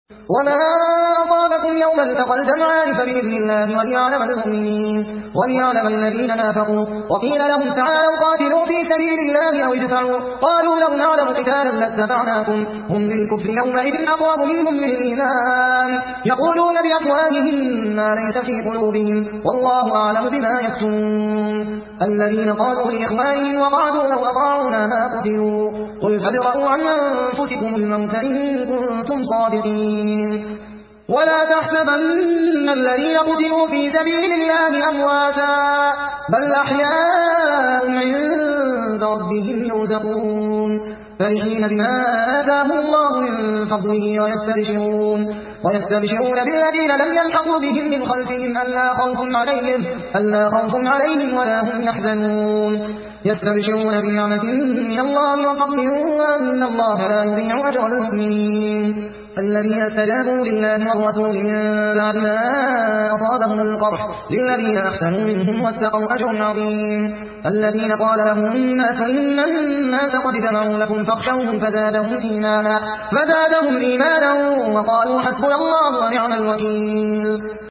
وما أصابكم يوم التقى الجمعان فبإذن الله وليعلم المؤمنين وليعلم الذين نافقوا. وقيل لهم تعالوا قاتلوا في سبيل الله أو ادفعوا قالوا لو نعلم قتالا لاتبعناكم هم للكفر يومئذ أقرب منهم للإيمان يقولون بأفواههم ما ليس في قلوبهم والله أعلم بما يكتمون. الذين قالوا لإخوانهم وقعدوا لو أطاعونا ما قتلوا قل فادرءوا عن أنفسكم الموت إن كنتم صادقين. ولا تحسبن الذين قتلوا في سبيل الله أمواتا بل أحياء عند ربهم يرزقون فرحين بما آتاهم الله من فضله ويستبشرون بالذين لم يلحقوا بهم من خلفهم ألا خوف عليهم ولا هم يحزنون يستبشرون بنعمة من الله وفضل وأن الله لا يضيع أجر المؤمنين. الذين استجابوا لله والرسول من بعد ما أصابهم القرح للذين أحسنوا منهم واتقوا أجر عظيم. الذين قال لهم الناس إن الناس قد جمعوا لكم فاخشوهم فزادهم إيمانا وقالوا حسبنا الله ونعم الوكيل.